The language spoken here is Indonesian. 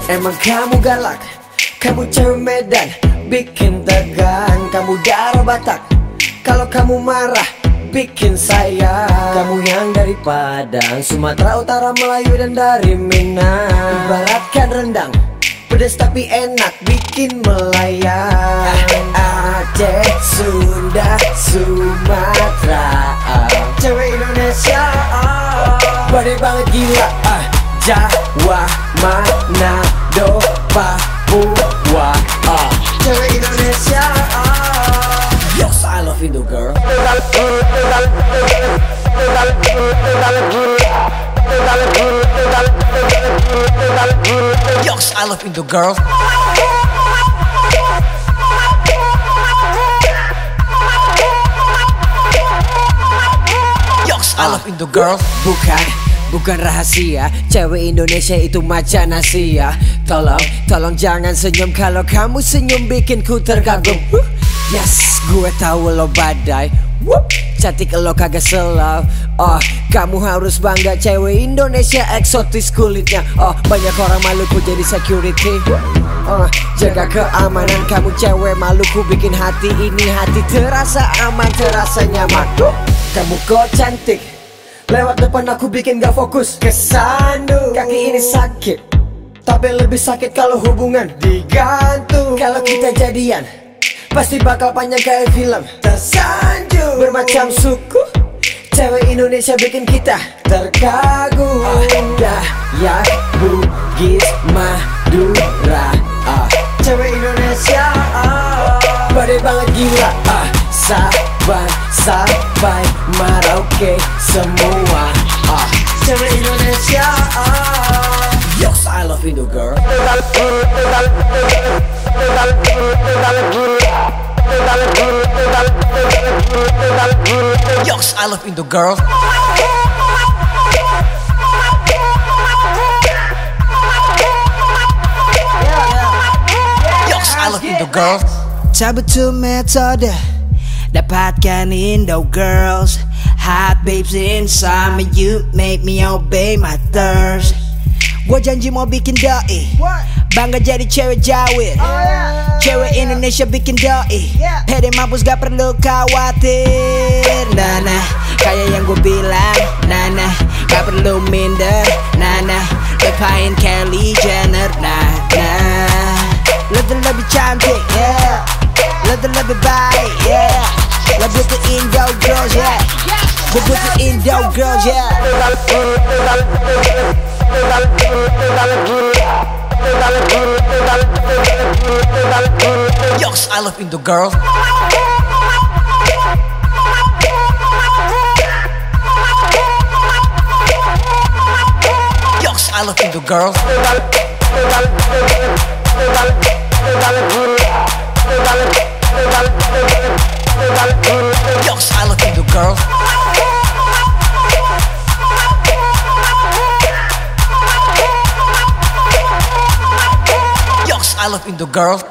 Emang kamu galak, kamu cewek Medan, bikin tegang. Kamu darah Batak, kalau kamu marah bikin sayang. Kamu yang dari Padang, Sumatera Utara, Melayu dan dari Minang. Ibaratkan rendang, pedas tapi enak, bikin melayang. Aceh, Sunda, Sumatera, cewek Indonesia, badai banget gila. Jawa, Manado, Papua, cewek Indonesia. Yes, I love Indo girl. Yes, I love Indo girl. Yes, I love Indo girl. Bukan rahasia, cewek Indonesia itu macan Asia. Tolong jangan senyum, kalau kamu senyum bikin ku terkagum. Yes, gue tahu lo badai, cantik lo kagak slow. Kamu harus bangga, cewek Indonesia eksotis kulitnya. Banyak orang Maluku jadi security. Jaga keamanan, kamu cewek Maluku bikin hati ini hati terasa aman, terasa nyaman. Kamu kok cantik, lewat depan aku bikin gak fokus. Kesandu, kaki ini sakit, tapi lebih sakit kalau hubungan digantung. Kalau kita jadian, pasti bakal panjang kayak film. Tersanjung, bermacam suku, cewek Indonesia bikin kita terkagum. Dayak, Bugis, Madura, cewek Indonesia, badai banget gila. Sabang sampai Merauke semua, cewek Indonesia. Yes, I love Indo girl. Yes, I love Indo girl. Yes, I love Indo girl. Cabut to metode, dapatkan Indo girls. Hot babes inside me, you make me obey my thirst. Gua janji mau bikin doi, bangga jadi cewek Jawa. Cewek Indonesia bikin doi, pede mampus gak perlu khawatir. Nana, kayak yang gua bilang, Nana, gak perlu minder. Nana, lepain Kylie Jenner. Nana, lebih cantik, yeah. Lebih baik, yeah. Lebih ke Indo girls, yeah. Gue butuh Indo girls, yeah. Yes, I love Indo girl. Yes, I love Indo girl. Yes, I love Indo girl. Yes, I love Indo girl.